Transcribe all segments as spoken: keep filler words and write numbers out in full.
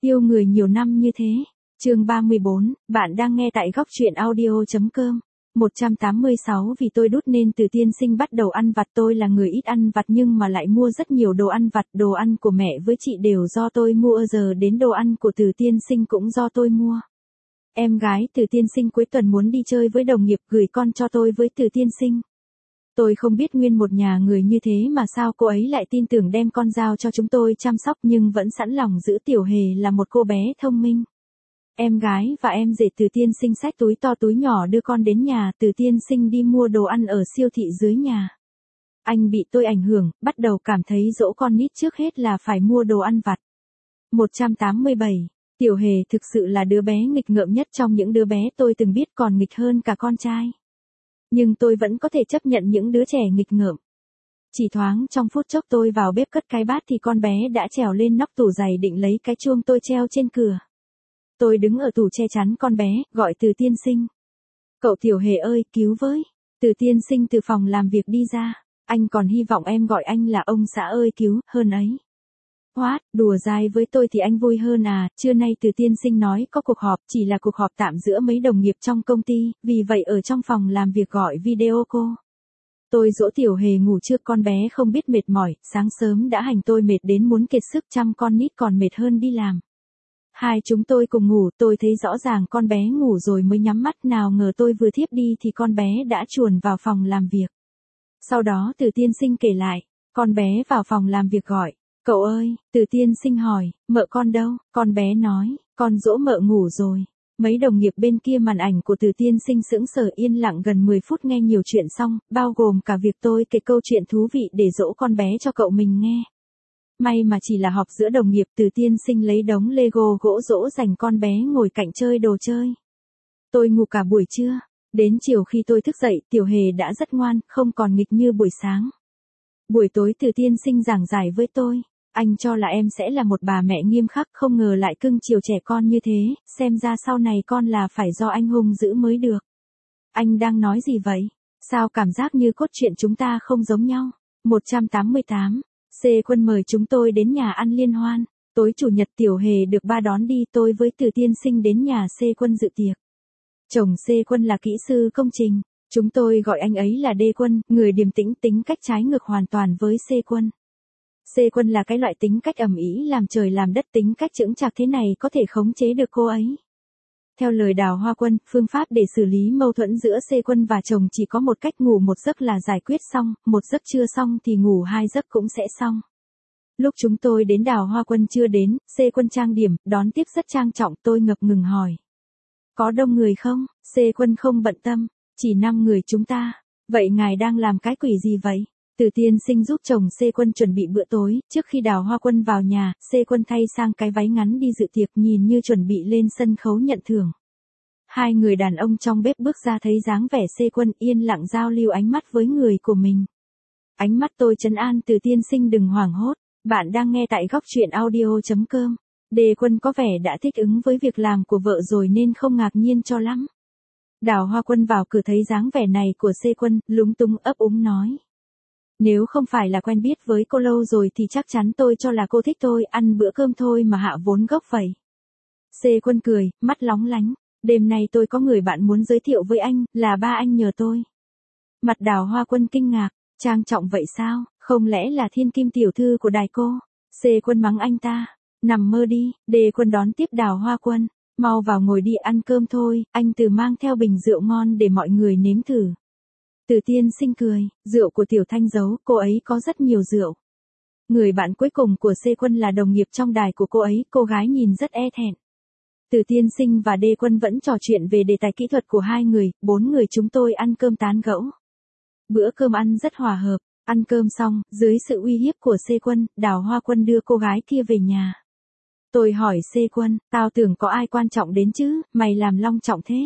Yêu người nhiều năm như thế. Chương ba mươi bốn, bạn đang nghe tại góc truyện audio.com. một trăm tám mươi sáu Vì tôi đút nên từ tiên sinh bắt đầu ăn vặt. Tôi là người ít ăn vặt nhưng mà lại mua rất nhiều đồ ăn vặt. Đồ ăn của mẹ với chị đều do tôi mua, giờ đến đồ ăn của từ tiên sinh cũng do tôi mua. Em gái từ tiên sinh cuối tuần muốn đi chơi với đồng nghiệp, gửi con cho tôi với từ tiên sinh. Tôi không biết nguyên một nhà người như thế mà sao cô ấy lại tin tưởng đem con giao cho chúng tôi chăm sóc, nhưng vẫn sẵn lòng giữ Tiểu Hề là một cô bé thông minh. Em gái và em rể từ tiên sinh xách túi to túi nhỏ đưa con đến nhà từ tiên sinh đi mua đồ ăn ở siêu thị dưới nhà. Anh bị tôi ảnh hưởng, bắt đầu cảm thấy dỗ con nít trước hết là phải mua đồ ăn vặt. một trăm tám mươi bảy Tiểu Hề thực sự là đứa bé nghịch ngợm nhất trong những đứa bé tôi từng biết, còn nghịch hơn cả con trai. Nhưng tôi vẫn có thể chấp nhận những đứa trẻ nghịch ngợm. Chỉ thoáng trong phút chốc tôi vào bếp cất cái bát thì con bé đã trèo lên nóc tủ giày định lấy cái chuông tôi treo trên cửa. Tôi đứng ở tủ che chắn con bé, gọi từ tiên sinh. Cậu Tiểu Hề ơi, cứu với. Từ tiên sinh từ phòng làm việc đi ra. Anh còn hy vọng em gọi anh là ông xã ơi cứu, hơn ấy. What, đùa dai với tôi thì anh vui hơn à, trưa nay từ tiên sinh nói có cuộc họp, chỉ là cuộc họp tạm giữa mấy đồng nghiệp trong công ty, vì vậy ở trong phòng làm việc gọi video cô. Tôi dỗ Tiểu Hề ngủ trước, con bé không biết mệt mỏi, sáng sớm đã hành tôi mệt đến muốn kiệt sức, chăm con nít còn mệt hơn đi làm. Hai chúng tôi cùng ngủ, tôi thấy rõ ràng con bé ngủ rồi mới nhắm mắt, nào ngờ tôi vừa thiếp đi thì con bé đã chuồn vào phòng làm việc. Sau đó từ tiên sinh kể lại, con bé vào phòng làm việc gọi. Cậu ơi, từ tiên sinh hỏi, mợ con đâu? Con bé nói, con dỗ mợ ngủ rồi. Mấy đồng nghiệp bên kia màn ảnh của từ tiên sinh sững sờ yên lặng gần mười phút nghe nhiều chuyện xong, bao gồm cả việc tôi kể câu chuyện thú vị để dỗ con bé cho cậu mình nghe. May mà chỉ là họp giữa đồng nghiệp, từ tiên sinh lấy đống Lego gỗ dỗ dành con bé ngồi cạnh chơi đồ chơi. Tôi ngủ cả buổi trưa. Đến chiều khi tôi thức dậy, Tiểu Hề đã rất ngoan, không còn nghịch như buổi sáng. Buổi tối từ tiên sinh giảng giải với tôi. Anh cho là em sẽ là một bà mẹ nghiêm khắc, không ngờ lại cưng chiều trẻ con như thế, xem ra sau này con là phải do anh hung dữ mới được. Anh đang nói gì vậy? Sao cảm giác như cốt truyện chúng ta không giống nhau? một trăm tám mươi tám C Quân mời chúng tôi đến nhà ăn liên hoan. Tối chủ nhật Tiểu Hề được ba đón đi, tôi với từ tiên sinh đến nhà C Quân dự tiệc. Chồng C Quân là kỹ sư công trình. Chúng tôi gọi anh ấy là D Quân, người điềm tĩnh, tính cách trái ngược hoàn toàn với C Quân. C Quân là cái loại tính cách ầm ĩ làm trời làm đất, tính cách chững chạc thế này có thể khống chế được cô ấy. Theo lời Đào Hoa Quân, phương pháp để xử lý mâu thuẫn giữa C Quân và chồng chỉ có một cách, ngủ một giấc là giải quyết xong, một giấc chưa xong thì ngủ hai giấc cũng sẽ xong. Lúc chúng tôi đến Đào Hoa Quân chưa đến, C Quân trang điểm, đón tiếp rất trang trọng, tôi ngập ngừng hỏi. Có đông người không? C Quân không bận tâm, chỉ năm người chúng ta. Vậy ngài đang làm cái quỷ gì vậy? Từ tiên sinh giúp chồng C Quân chuẩn bị bữa tối, trước khi Đào Hoa Quân vào nhà, C Quân thay sang cái váy ngắn đi dự tiệc, nhìn như chuẩn bị lên sân khấu nhận thưởng. Hai người đàn ông trong bếp bước ra thấy dáng vẻ C Quân yên lặng giao lưu ánh mắt với người của mình. Ánh mắt tôi trấn an từ tiên sinh đừng hoảng hốt, bạn đang nghe tại góc truyện audio.com. D Quân có vẻ đã thích ứng với việc làm của vợ rồi nên không ngạc nhiên cho lắm. Đào Hoa Quân vào cửa thấy dáng vẻ này của C Quân, lúng túng ấp úng nói. Nếu không phải là quen biết với cô lâu rồi thì chắc chắn tôi cho là cô thích tôi, ăn bữa cơm thôi mà hạ vốn gốc vậy. C Quân cười, mắt lóng lánh. Đêm nay tôi có người bạn muốn giới thiệu với anh, là ba anh nhờ tôi. Mặt Đào Hoa Quân kinh ngạc, trang trọng vậy sao, không lẽ là thiên kim tiểu thư của đài cô? C Quân mắng anh ta, nằm mơ đi. D Quân đón tiếp Đào Hoa Quân, mau vào ngồi đi ăn cơm thôi, anh Từ mang theo bình rượu ngon để mọi người nếm thử. Từ tiên sinh cười, rượu của Tiểu Thanh giấu, cô ấy có rất nhiều rượu. Người bạn cuối cùng của C Quân là đồng nghiệp trong đài của cô ấy, cô gái nhìn rất e thẹn. Từ tiên sinh và D Quân vẫn trò chuyện về đề tài kỹ thuật của hai người, bốn người chúng tôi ăn cơm tán gẫu. Bữa cơm ăn rất hòa hợp, ăn cơm xong, dưới sự uy hiếp của C Quân, Đào Hoa Quân đưa cô gái kia về nhà. Tôi hỏi C Quân, tao tưởng có ai quan trọng đến chứ, mày làm long trọng thế.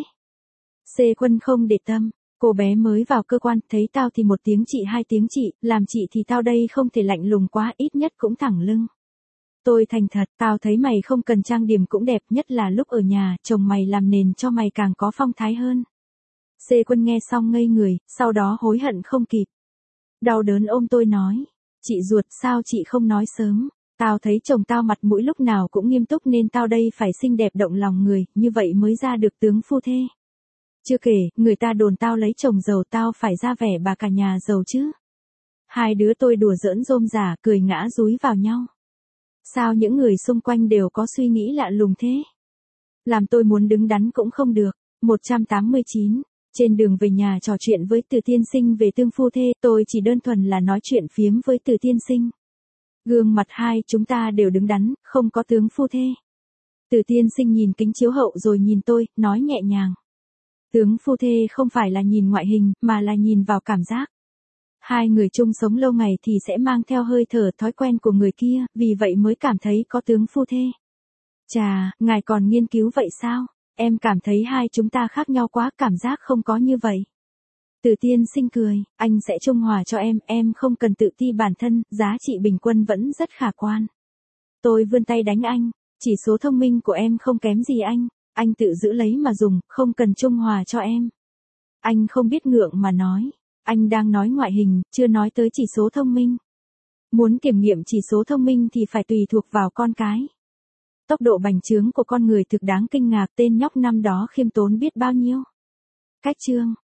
C Quân không để tâm. Cô bé mới vào cơ quan, thấy tao thì một tiếng chị hai tiếng chị, làm chị thì tao đây không thể lạnh lùng quá, ít nhất cũng thẳng lưng. Tôi thành thật, tao thấy mày không cần trang điểm cũng đẹp, nhất là lúc ở nhà, chồng mày làm nền cho mày càng có phong thái hơn. C Quân nghe xong ngây người, sau đó hối hận không kịp. Đau đớn ôm tôi nói, chị ruột sao chị không nói sớm, Tao thấy chồng tao mặt mũi lúc nào cũng nghiêm túc nên tao đây phải xinh đẹp động lòng người, như vậy mới ra được tướng phu thê. Chưa kể, người ta đồn tao lấy chồng giàu tao phải ra vẻ bà cả nhà giàu chứ. Hai đứa tôi đùa giỡn rôm rả cười ngã dúi vào nhau. Sao những người xung quanh đều có suy nghĩ lạ lùng thế? Làm tôi muốn đứng đắn cũng không được. một trăm tám mươi chín. Trên đường về nhà trò chuyện với Từ tiên sinh về tương phu thê, tôi chỉ đơn thuần là nói chuyện phiếm với Từ tiên sinh. Gương mặt hai chúng ta đều đứng đắn, không có tướng phu thê. Từ tiên sinh nhìn kính chiếu hậu rồi nhìn tôi, nói nhẹ nhàng. Tướng phu thê không phải là nhìn ngoại hình, mà là nhìn vào cảm giác. Hai người chung sống lâu ngày thì sẽ mang theo hơi thở thói quen của người kia, vì vậy mới cảm thấy có tướng phu thê. Chà, ngài còn nghiên cứu vậy sao? Em cảm thấy hai chúng ta khác nhau quá, cảm giác không có như vậy. Từ tiên sinh cười, anh sẽ trung hòa cho em, em không cần tự ti bản thân, giá trị bình quân vẫn rất khả quan. Tôi vươn tay đánh anh, chỉ số thông minh của em không kém gì anh, anh tự giữ lấy mà dùng, không cần trung hòa cho em. Anh không biết ngượng mà nói, anh đang nói ngoại hình, chưa nói tới chỉ số thông minh. Muốn kiểm nghiệm chỉ số thông minh thì phải tùy thuộc vào con cái. Tốc độ bành trướng của con người thực đáng kinh ngạc, tên nhóc năm đó khiêm tốn biết bao nhiêu. Cách chương